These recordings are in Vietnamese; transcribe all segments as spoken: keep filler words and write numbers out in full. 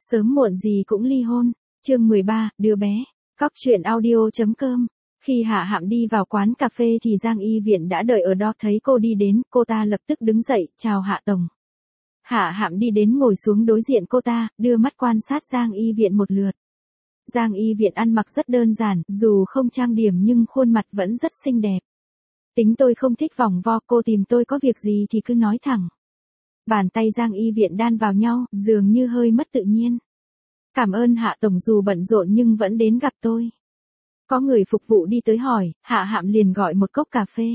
Sớm muộn gì cũng ly hôn. Chương mười ba, đứa bé. Cóc truyện audio chấm com. Khi Hạ Hạm đi vào quán cà phê thì Giang Y Viện đã đợi ở đó, thấy cô đi đến, cô ta lập tức đứng dậy, chào Hạ Tổng. Hạ Hạm đi đến ngồi xuống đối diện cô ta, đưa mắt quan sát Giang Y Viện một lượt. Giang Y Viện ăn mặc rất đơn giản, dù không trang điểm nhưng khuôn mặt vẫn rất xinh đẹp. Tính tôi không thích vòng vo, cô tìm tôi có việc gì thì cứ nói thẳng. Bàn tay Giang Y Viện đan vào nhau, dường như hơi mất tự nhiên. Cảm ơn Hạ Tổng, dù bận rộn nhưng vẫn đến gặp tôi. Có người phục vụ đi tới hỏi, Hạ Hạm liền gọi một cốc cà phê.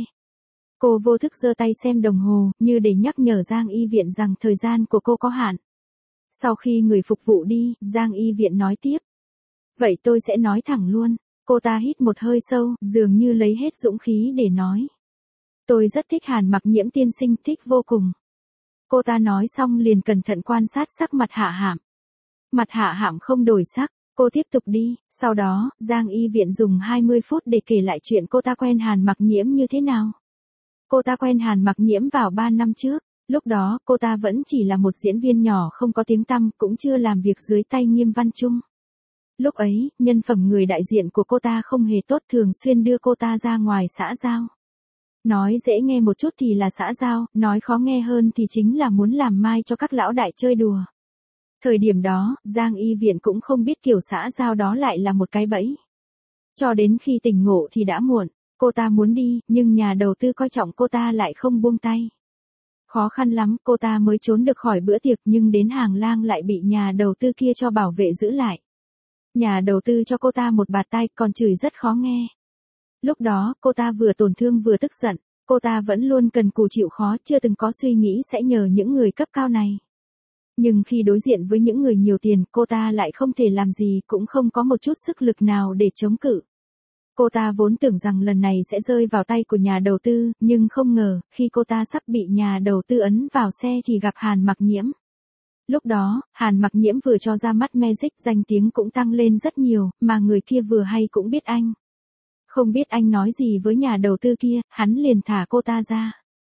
Cô vô thức giơ tay xem đồng hồ, như để nhắc nhở Giang Y Viện rằng thời gian của cô có hạn. Sau khi người phục vụ đi, Giang Y Viện nói tiếp. Vậy tôi sẽ nói thẳng luôn. Cô ta hít một hơi sâu, dường như lấy hết dũng khí để nói. Tôi rất thích Hàn Mặc Nhiễm tiên sinh, thích vô cùng. Cô ta nói xong liền cẩn thận quan sát sắc mặt Hạ Hạm. Mặt Hạ Hạm không đổi sắc, cô tiếp tục đi, sau đó, Giang Y Viện dùng hai mươi phút để kể lại chuyện cô ta quen Hàn Mặc Nhiễm như thế nào. Cô ta quen Hàn Mặc Nhiễm vào ba năm trước, lúc đó cô ta vẫn chỉ là một diễn viên nhỏ không có tiếng tăm, cũng chưa làm việc dưới tay Nghiêm Văn Trung. Lúc ấy, nhân phẩm người đại diện của cô ta không hề tốt, thường xuyên đưa cô ta ra ngoài xã giao. Nói dễ nghe một chút thì là xã giao, nói khó nghe hơn thì chính là muốn làm mai cho các lão đại chơi đùa. Thời điểm đó, Giang Y Viện cũng không biết kiểu xã giao đó lại là một cái bẫy. Cho đến khi tỉnh ngộ thì đã muộn, cô ta muốn đi, nhưng nhà đầu tư coi trọng cô ta lại không buông tay. Khó khăn lắm cô ta mới trốn được khỏi bữa tiệc, nhưng đến Hàng Lang lại bị nhà đầu tư kia cho bảo vệ giữ lại. Nhà đầu tư cho cô ta một bạt tai, còn chửi rất khó nghe. Lúc đó, cô ta vừa tổn thương vừa tức giận, cô ta vẫn luôn cần cù chịu khó, chưa từng có suy nghĩ sẽ nhờ những người cấp cao này. Nhưng khi đối diện với những người nhiều tiền, cô ta lại không thể làm gì, cũng không có một chút sức lực nào để chống cự. Cô ta vốn tưởng rằng lần này sẽ rơi vào tay của nhà đầu tư, nhưng không ngờ, khi cô ta sắp bị nhà đầu tư ấn vào xe thì gặp Hàn Mặc Nhiễm. Lúc đó, Hàn Mặc Nhiễm vừa cho ra mắt Magic, danh tiếng cũng tăng lên rất nhiều, mà người kia vừa hay cũng biết anh. Không biết anh nói gì với nhà đầu tư kia, hắn liền thả cô ta ra.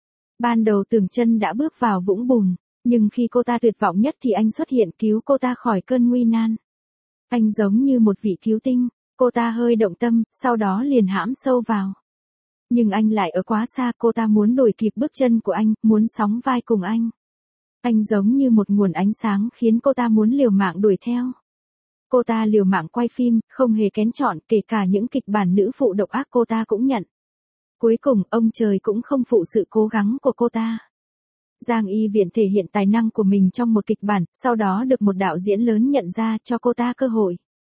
Ban đầu tưởng chân đã bước vào vũng bùn, nhưng khi cô ta tuyệt vọng nhất thì anh xuất hiện cứu cô ta khỏi cơn nguy nan. Anh giống như một vị cứu tinh, cô ta hơi động tâm, sau đó liền hãm sâu vào. Nhưng anh lại ở quá xa, cô ta muốn đuổi kịp bước chân của anh, muốn sóng vai cùng anh. Anh giống như một nguồn ánh sáng khiến cô ta muốn liều mạng đuổi theo. Cô ta liều mạng quay phim, không hề kén chọn, kể cả những kịch bản nữ phụ độc ác cô ta cũng nhận. Cuối cùng, ông trời cũng không phụ sự cố gắng của cô ta. Giang Y Viện thể hiện tài năng của mình trong một kịch bản, sau đó được một đạo diễn lớn nhận ra, cho cô ta cơ hội.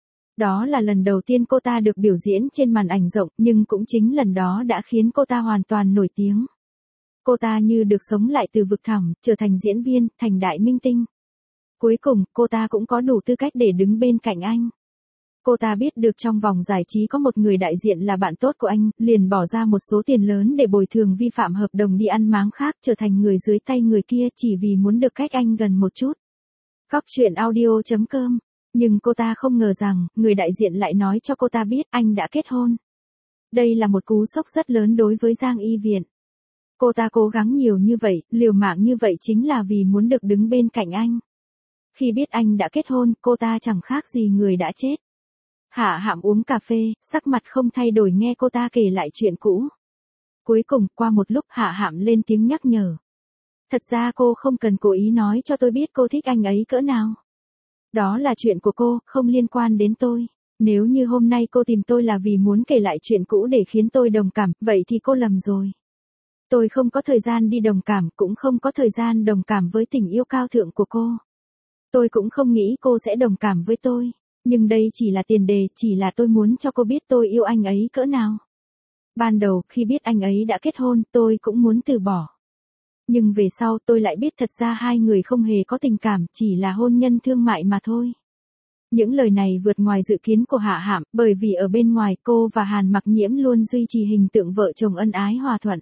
Đó là lần đầu tiên cô ta được biểu diễn trên màn ảnh rộng, nhưng cũng chính lần đó đã khiến cô ta hoàn toàn nổi tiếng. Cô ta như được sống lại từ vực thẳm, trở thành diễn viên, thành đại minh tinh. Cuối cùng, cô ta cũng có đủ tư cách để đứng bên cạnh anh. Cô ta biết được trong vòng giải trí có một người đại diện là bạn tốt của anh, liền bỏ ra một số tiền lớn để bồi thường vi phạm hợp đồng đi ăn máng khác, trở thành người dưới tay người kia chỉ vì muốn được cách anh gần một chút. Cóc truyện audio chấm com. Nhưng cô ta không ngờ rằng, người đại diện lại nói cho cô ta biết anh đã kết hôn. Đây là một cú sốc rất lớn đối với Giang Y Viện. Cô ta cố gắng nhiều như vậy, liều mạng như vậy chính là vì muốn được đứng bên cạnh anh. Khi biết anh đã kết hôn, cô ta chẳng khác gì người đã chết. Hạ Hạm uống cà phê, sắc mặt không thay đổi nghe cô ta kể lại chuyện cũ. Cuối cùng, qua một lúc Hạ Hạm lên tiếng nhắc nhở. Thật ra cô không cần cố ý nói cho tôi biết cô thích anh ấy cỡ nào. Đó là chuyện của cô, không liên quan đến tôi. Nếu như hôm nay cô tìm tôi là vì muốn kể lại chuyện cũ để khiến tôi đồng cảm, vậy thì cô lầm rồi. Tôi không có thời gian đi đồng cảm, cũng không có thời gian đồng cảm với tình yêu cao thượng của cô. Tôi cũng không nghĩ cô sẽ đồng cảm với tôi. Nhưng đây chỉ là tiền đề, chỉ là tôi muốn cho cô biết tôi yêu anh ấy cỡ nào. Ban đầu, khi biết anh ấy đã kết hôn, tôi cũng muốn từ bỏ. Nhưng về sau tôi lại biết thật ra hai người không hề có tình cảm, chỉ là hôn nhân thương mại mà thôi. Những lời này vượt ngoài dự kiến của Hạ Hạm, bởi vì ở bên ngoài cô và Hàn Mặc Nhiễm luôn duy trì hình tượng vợ chồng ân ái hòa thuận.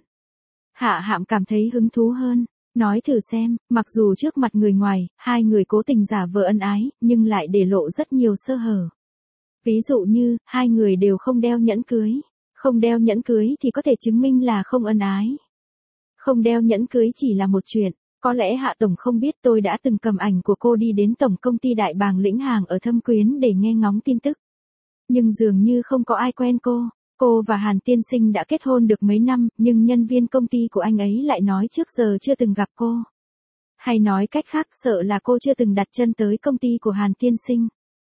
Hạ Hạm cảm thấy hứng thú hơn. Nói thử xem, mặc dù trước mặt người ngoài, hai người cố tình giả vờ ân ái, nhưng lại để lộ rất nhiều sơ hở. Ví dụ như, hai người đều không đeo nhẫn cưới. Không đeo nhẫn cưới thì có thể chứng minh là không ân ái. Không đeo nhẫn cưới chỉ là một chuyện, Có lẽ Hạ Tổng không biết tôi đã từng cầm ảnh của cô đi đến tổng công ty Đại Bàng lĩnh hàng ở Thâm Quyến để nghe ngóng tin tức. Nhưng dường như không có ai quen cô. Cô và Hàn Tiên Sinh đã kết hôn được mấy năm, nhưng nhân viên công ty của anh ấy lại nói trước giờ chưa từng gặp cô. Hay nói cách khác, sợ là cô chưa từng đặt chân tới công ty của Hàn Tiên Sinh.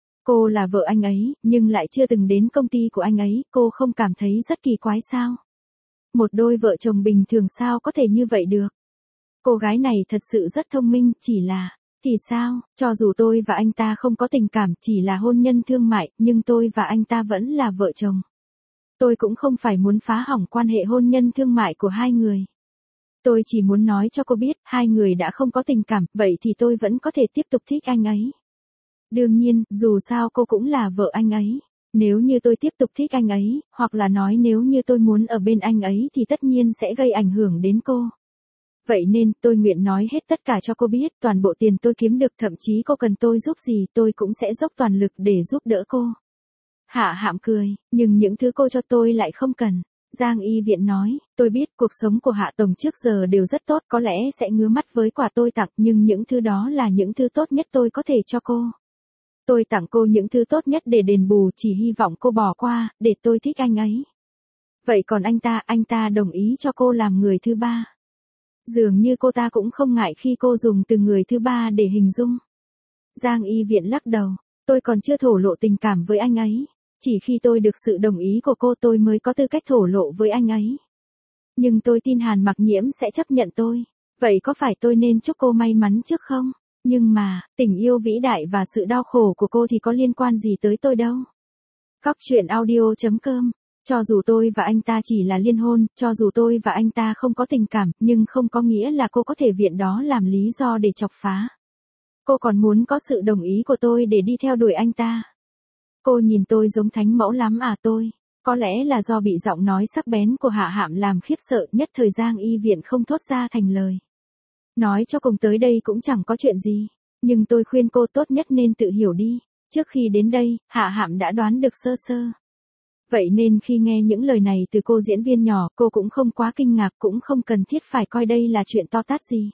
Cô là vợ anh ấy, nhưng lại chưa từng đến công ty của anh ấy, cô không cảm thấy rất kỳ quái sao? Một đôi vợ chồng bình thường sao có thể như vậy được? Cô gái này thật sự rất thông minh, chỉ là, thì sao, cho dù tôi và anh ta không có tình cảm, chỉ là hôn nhân thương mại, nhưng tôi và anh ta vẫn là vợ chồng. Tôi cũng không phải muốn phá hỏng quan hệ hôn nhân thương mại của hai người. Tôi chỉ muốn nói cho cô biết, hai người đã không có tình cảm, vậy thì tôi vẫn có thể tiếp tục thích anh ấy. Đương nhiên, dù sao cô cũng là vợ anh ấy. Nếu như tôi tiếp tục thích anh ấy, hoặc là nói nếu như tôi muốn ở bên anh ấy thì tất nhiên sẽ gây ảnh hưởng đến cô. Vậy nên, tôi nguyện nói hết tất cả cho cô biết, toàn bộ tiền tôi kiếm được, thậm chí cô cần tôi giúp gì tôi cũng sẽ dốc toàn lực để giúp đỡ cô. Hạ Hạm cười, nhưng những thứ cô cho tôi lại không cần. Giang Y Viện nói, tôi biết cuộc sống của Hạ Tổng trước giờ đều rất tốt, có lẽ sẽ ngứa mắt với quà tôi tặng, nhưng những thứ đó là những thứ tốt nhất tôi có thể cho cô. Tôi tặng cô những thứ tốt nhất để đền bù, chỉ hy vọng cô bỏ qua, để tôi thích anh ấy. Vậy còn anh ta, anh ta đồng ý cho cô làm người thứ ba. Dường như cô ta cũng không ngại khi cô dùng từ người thứ ba để hình dung. Giang Y Viện lắc đầu, tôi còn chưa thổ lộ tình cảm với anh ấy. Chỉ khi tôi được sự đồng ý của cô tôi mới có tư cách thổ lộ với anh ấy. Nhưng tôi tin Hàn Mặc Nhiễm sẽ chấp nhận tôi. Vậy có phải tôi nên chúc cô may mắn trước không? Nhưng mà, tình yêu vĩ đại và sự đau khổ của cô thì có liên quan gì tới tôi đâu. Cóc truyện audio chấm com. Cho dù tôi và anh ta chỉ là liên hôn, cho dù tôi và anh ta không có tình cảm, nhưng không có nghĩa là cô có thể viện đó làm lý do để chọc phá. Cô còn muốn có sự đồng ý của tôi để đi theo đuổi anh ta. Cô nhìn tôi giống thánh mẫu lắm à tôi. Có lẽ là do bị giọng nói sắc bén của Hạ Hạm làm khiếp sợ, nhất thời Giang Y Viện không thốt ra thành lời. Nói cho cùng tới đây cũng chẳng có chuyện gì. Nhưng tôi khuyên cô tốt nhất nên tự hiểu đi. Trước khi đến đây, Hạ Hạm đã đoán được sơ sơ. Vậy nên khi nghe những lời này từ cô diễn viên nhỏ, cô cũng không quá kinh ngạc, cũng không cần thiết phải coi đây là chuyện to tát gì.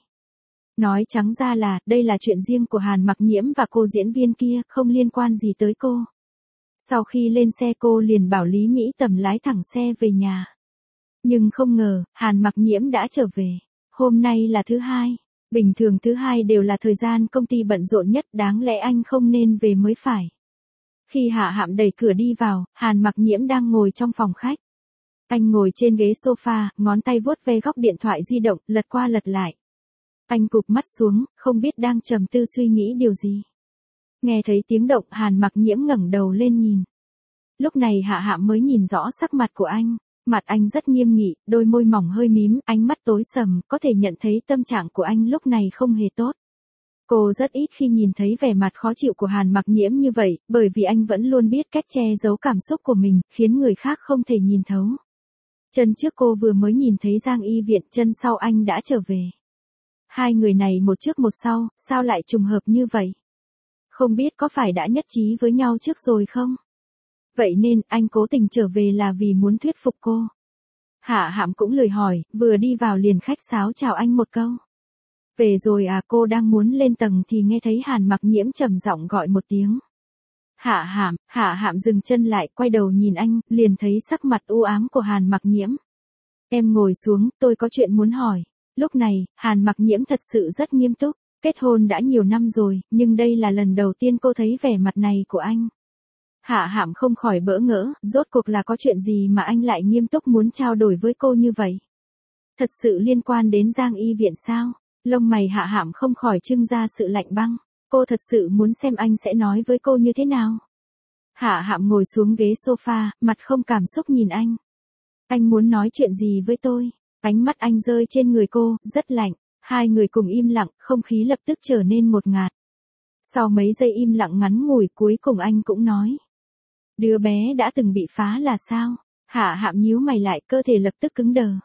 Nói trắng ra là, đây là chuyện riêng của Hàn Mặc Nhiễm và cô diễn viên kia, không liên quan gì tới cô. Sau khi lên xe cô liền bảo Lý Mỹ Tầm lái thẳng xe về nhà. Nhưng không ngờ, Hàn Mặc Nhiễm đã trở về. Hôm nay là thứ hai. Bình thường thứ hai đều là thời gian công ty bận rộn nhất, đáng lẽ anh không nên về mới phải. Khi Hạ Hạm đẩy cửa đi vào, Hàn Mặc Nhiễm đang ngồi trong phòng khách. Anh ngồi trên ghế sofa, ngón tay vuốt ve góc điện thoại di động, lật qua lật lại. Anh cụp mắt xuống, không biết đang trầm tư suy nghĩ điều gì. Nghe thấy tiếng động, Hàn Mặc Nhiễm ngẩng đầu lên nhìn. Lúc này Hạ Hạm mới nhìn rõ sắc mặt của anh. Mặt anh rất nghiêm nghị, đôi môi mỏng hơi mím, ánh mắt tối sầm, có thể nhận thấy tâm trạng của anh lúc này không hề tốt. Cô rất ít khi nhìn thấy vẻ mặt khó chịu của Hàn Mặc Nhiễm như vậy, bởi vì anh vẫn luôn biết cách che giấu cảm xúc của mình, khiến người khác không thể nhìn thấu. Chân trước cô vừa mới nhìn thấy Giang Y Viện, chân sau anh đã trở về. Hai người này một trước một sau, sao lại trùng hợp như vậy? Không biết có phải đã nhất trí với nhau trước rồi không? Vậy nên, anh cố tình trở về là vì muốn thuyết phục cô. Hạ Hạm cũng lười hỏi, vừa đi vào liền khách sáo chào anh một câu. Về rồi à, cô đang muốn lên tầng thì nghe thấy Hàn Mặc Nhiễm trầm giọng gọi một tiếng. Hạ Hạm, Hạ Hạm dừng chân lại, quay đầu nhìn anh, liền thấy sắc mặt u ám của Hàn Mặc Nhiễm. Em ngồi xuống, tôi có chuyện muốn hỏi. Lúc này, Hàn Mặc Nhiễm thật sự rất nghiêm túc. Kết hôn đã nhiều năm rồi, nhưng đây là lần đầu tiên cô thấy vẻ mặt này của anh. Hạ Hạm không khỏi bỡ ngỡ, rốt cuộc là có chuyện gì mà anh lại nghiêm túc muốn trao đổi với cô như vậy? Thật sự liên quan đến Giang Y Viện sao? Lông mày Hạ Hạm không khỏi trưng ra sự lạnh băng. Cô thật sự muốn xem anh sẽ nói với cô như thế nào. Hạ Hạm ngồi xuống ghế sofa, mặt không cảm xúc nhìn anh. Anh muốn nói chuyện gì với tôi? Ánh mắt anh rơi trên người cô, rất lạnh. Hai người cùng im lặng, không khí lập tức trở nên ngột ngạt. Sau mấy giây im lặng ngắn ngủi, cuối cùng anh cũng nói. Đứa bé đã từng bị phá là sao? Hạ Hạm nhíu mày lại, cơ thể lập tức cứng đờ.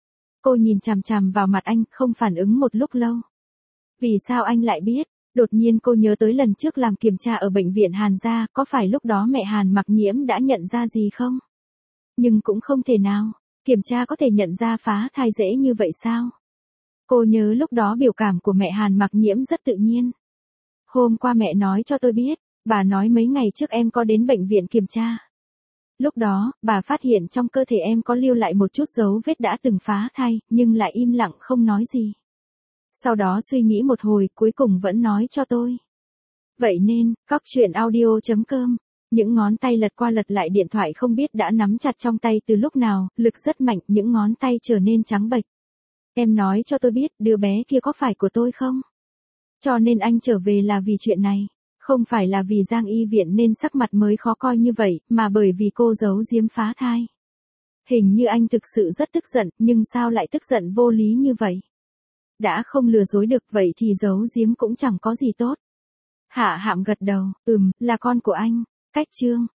Cô nhìn chằm chằm vào mặt anh, không phản ứng một lúc lâu. Vì sao anh lại biết? Đột nhiên cô nhớ tới lần trước làm kiểm tra ở bệnh viện Hàn gia, có phải lúc đó mẹ Hàn Mặc Nhiễm đã nhận ra gì không? Nhưng cũng không thể nào, kiểm tra có thể nhận ra phá thai dễ như vậy sao? Cô nhớ lúc đó biểu cảm của mẹ Hàn Mặc Nhiễm rất tự nhiên. Hôm qua mẹ nói cho tôi biết, bà nói mấy ngày trước em có đến bệnh viện kiểm tra. Lúc đó, bà phát hiện trong cơ thể em có lưu lại một chút dấu vết đã từng phá thai, nhưng lại im lặng không nói gì. Sau đó suy nghĩ một hồi, cuối cùng vẫn nói cho tôi. Vậy nên, cóc truyện audio chấm com, những ngón tay lật qua lật lại điện thoại không biết đã nắm chặt trong tay từ lúc nào, lực rất mạnh, những ngón tay trở nên trắng bệch. Em nói cho tôi biết, đứa bé kia có phải của tôi không? Cho nên anh trở về là vì chuyện này. Không phải là vì Giang Y Viện nên sắc mặt mới khó coi như vậy, mà bởi vì cô giấu giếm phá thai. Hình như anh thực sự rất tức giận, nhưng sao lại tức giận vô lý như vậy? Đã không lừa dối được vậy thì giấu giếm cũng chẳng có gì tốt. Hạ Hạm gật đầu, ừm, là con của anh. Cách chương.